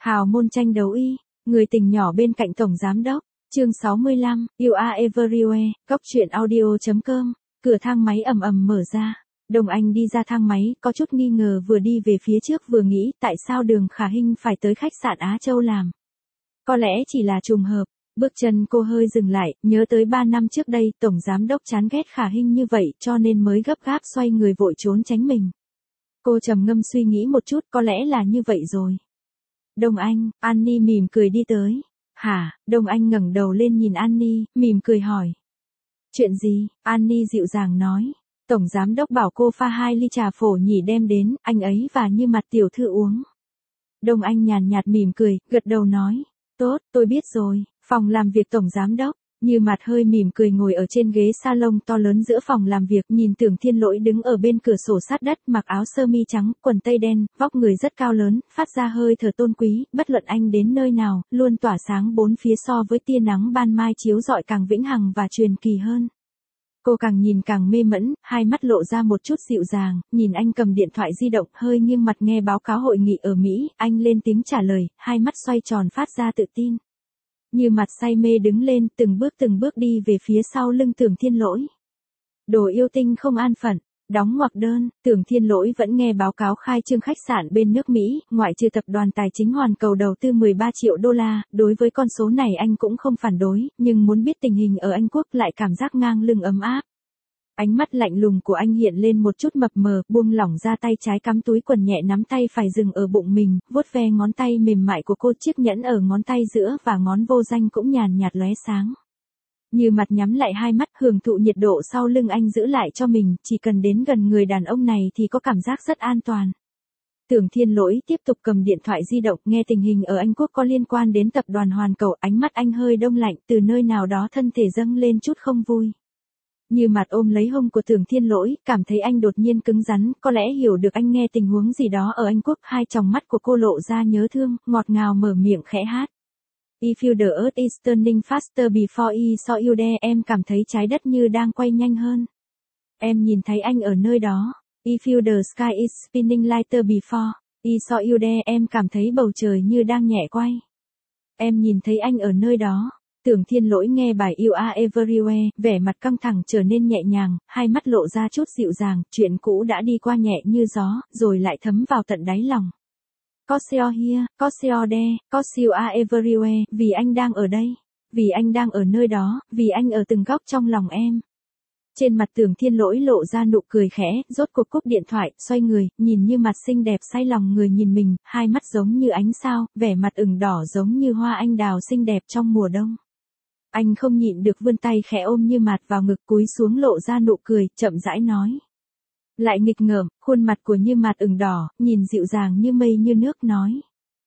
Hào môn tranh đấu y, người tình nhỏ bên cạnh tổng giám đốc. Chương 65, You Are Everywhere, Cóc truyện audio.com. Cửa thang máy ầm ầm mở ra. Đồng Anh đi ra thang máy, có chút nghi ngờ vừa đi về phía trước vừa nghĩ tại sao Đường Khả Hinh phải tới khách sạn Á Châu làm. Có lẽ chỉ là trùng hợp. Bước chân cô hơi dừng lại, nhớ tới 3 năm trước đây tổng giám đốc chán ghét Khả Hinh như vậy cho nên mới gấp gáp xoay người vội trốn tránh mình. Cô trầm ngâm suy nghĩ một chút, có lẽ là như vậy rồi. Đồng Anh, Annie mỉm cười đi tới. Hả? Đồng Anh ngẩng đầu lên nhìn Annie, mỉm cười hỏi. Chuyện gì? Annie dịu dàng nói. Tổng giám đốc bảo cô pha 2 ly trà phổ nhỉ đem đến, anh ấy và Như Mặt tiểu thư uống. Đồng Anh nhàn nhạt mỉm cười, gật đầu nói. Tốt, tôi biết rồi. Phòng làm việc tổng giám đốc. Như Mặt hơi mỉm cười ngồi ở trên ghế salon to lớn giữa phòng làm việc, nhìn Tưởng Thiên Lỗi đứng ở bên cửa sổ sát đất, mặc áo sơ mi trắng, quần tây đen, vóc người rất cao lớn, phát ra hơi thở tôn quý, bất luận anh đến nơi nào, luôn tỏa sáng bốn phía so với tia nắng ban mai chiếu rọi càng vĩnh hằng và truyền kỳ hơn. Cô càng nhìn càng mê mẫn, hai mắt lộ ra một chút dịu dàng, nhìn anh cầm điện thoại di động, hơi nghiêng mặt nghe báo cáo hội nghị ở Mỹ, anh lên tiếng trả lời, hai mắt xoay tròn phát ra tự tin. Như Mặt say mê đứng lên, từng bước đi về phía sau lưng Tưởng Thiên Lỗi. Đồ yêu tinh không an phận, đóng ngoặc đơn, Tưởng Thiên Lỗi vẫn nghe báo cáo khai trương khách sạn bên nước Mỹ, ngoại trừ tập đoàn tài chính Hoàn Cầu đầu tư 13 triệu đô la, đối với con số này anh cũng không phản đối, nhưng muốn biết tình hình ở Anh Quốc lại cảm giác ngang lưng ấm áp. Ánh mắt lạnh lùng của anh hiện lên một chút mập mờ, buông lỏng ra tay trái cắm túi quần nhẹ nắm tay phải dừng ở bụng mình, vuốt ve ngón tay mềm mại của cô, chiếc nhẫn ở ngón tay giữa và ngón vô danh cũng nhàn nhạt lóe sáng. Như Mặt nhắm lại hai mắt hưởng thụ nhiệt độ sau lưng anh giữ lại cho mình, chỉ cần đến gần người đàn ông này thì có cảm giác rất an toàn. Tưởng Thiên Lỗi tiếp tục cầm điện thoại di động, nghe tình hình ở Anh Quốc có liên quan đến tập đoàn Hoàn Cầu, ánh mắt anh hơi đông lạnh, từ nơi nào đó thân thể dâng lên chút không vui. Như Mặt ôm lấy hông của Tưởng Thiên Lỗi, cảm thấy anh đột nhiên cứng rắn, có lẽ hiểu được anh nghe tình huống gì đó ở Anh Quốc, hai tròng mắt của cô lộ ra nhớ thương, ngọt ngào mở miệng khẽ hát. If you the earth is turning faster before I saw you there, em cảm thấy trái đất như đang quay nhanh hơn. Em nhìn thấy anh ở nơi đó. If you the sky is spinning lighter before I saw you there, em cảm thấy bầu trời như đang nhẹ quay. Em nhìn thấy anh ở nơi đó. Tưởng Thiên Lỗi nghe bài You Are Everywhere, vẻ mặt căng thẳng trở nên nhẹ nhàng, hai mắt lộ ra chút dịu dàng, chuyện cũ đã đi qua nhẹ như gió, rồi lại thấm vào tận đáy lòng. Cause you're here, cause you're there, cause you are everywhere, vì anh đang ở đây, vì anh đang ở nơi đó, vì anh ở từng góc trong lòng em. Trên mặt Tưởng Thiên Lỗi lộ ra nụ cười khẽ, rốt cuộc cúp điện thoại, xoay người, nhìn Như Mặt xinh đẹp say lòng người nhìn mình, hai mắt giống như ánh sao, vẻ mặt ửng đỏ giống như hoa anh đào xinh đẹp trong mùa đông. Anh không nhịn được vươn tay khẽ ôm Như Mặt vào ngực, cúi xuống lộ ra nụ cười, chậm rãi nói. Lại nghịch ngợm, khuôn mặt của Như Mặt ửng đỏ, nhìn dịu dàng như mây như nước nói.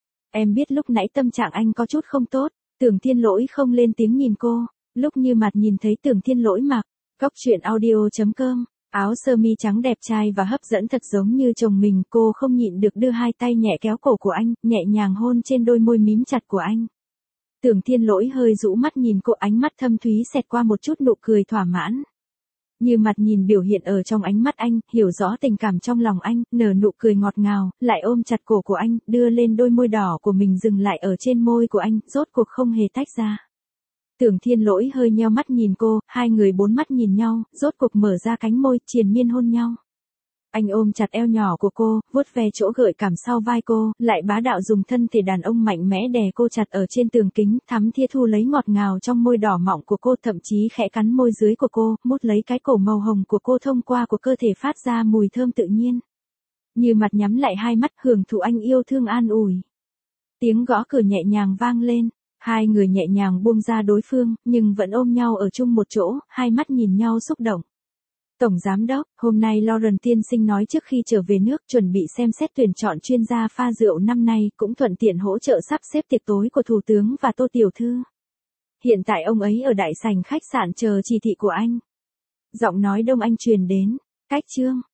Em biết lúc nãy tâm trạng anh có chút không tốt. Tưởng Thiên Lỗi không lên tiếng nhìn cô, lúc Như Mặt nhìn thấy Tưởng Thiên Lỗi mặc, Cóc truyện audio.com, áo sơ mi trắng đẹp trai và hấp dẫn thật giống như chồng mình, cô không nhịn được đưa hai tay nhẹ kéo cổ của anh, nhẹ nhàng hôn trên đôi môi mím chặt của anh. Tưởng Thiên Lỗi hơi rũ mắt nhìn cô, ánh mắt thâm thúy xẹt qua một chút nụ cười thỏa mãn. Như Mặt nhìn biểu hiện ở trong ánh mắt anh, hiểu rõ tình cảm trong lòng anh, nở nụ cười ngọt ngào, lại ôm chặt cổ của anh, đưa lên đôi môi đỏ của mình dừng lại ở trên môi của anh, rốt cuộc không hề tách ra. Tưởng Thiên Lỗi hơi nheo mắt nhìn cô, hai người bốn mắt nhìn nhau, rốt cuộc mở ra cánh môi, triền miên hôn nhau. Anh ôm chặt eo nhỏ của cô, vuốt ve chỗ gợi cảm sau vai cô, lại bá đạo dùng thân thể đàn ông mạnh mẽ đè cô chặt ở trên tường kính, thắm thía thu lấy ngọt ngào trong môi đỏ mọng của cô, thậm chí khẽ cắn môi dưới của cô, mút lấy cái cổ màu hồng của cô thông qua của cơ thể phát ra mùi thơm tự nhiên. Như Mặt nhắm lại hai mắt hưởng thụ anh yêu thương an ủi. Tiếng gõ cửa nhẹ nhàng vang lên, hai người nhẹ nhàng buông ra đối phương, nhưng vẫn ôm nhau ở chung một chỗ, hai mắt nhìn nhau xúc động. Tổng giám đốc, hôm nay Lauren tiên sinh nói trước khi trở về nước chuẩn bị xem xét tuyển chọn chuyên gia pha rượu năm nay, cũng thuận tiện hỗ trợ sắp xếp tiệc tối của thủ tướng và Tô tiểu thư. Hiện tại ông ấy ở đại sảnh khách sạn chờ chỉ thị của anh. Giọng nói Đông Anh truyền đến. Cách chương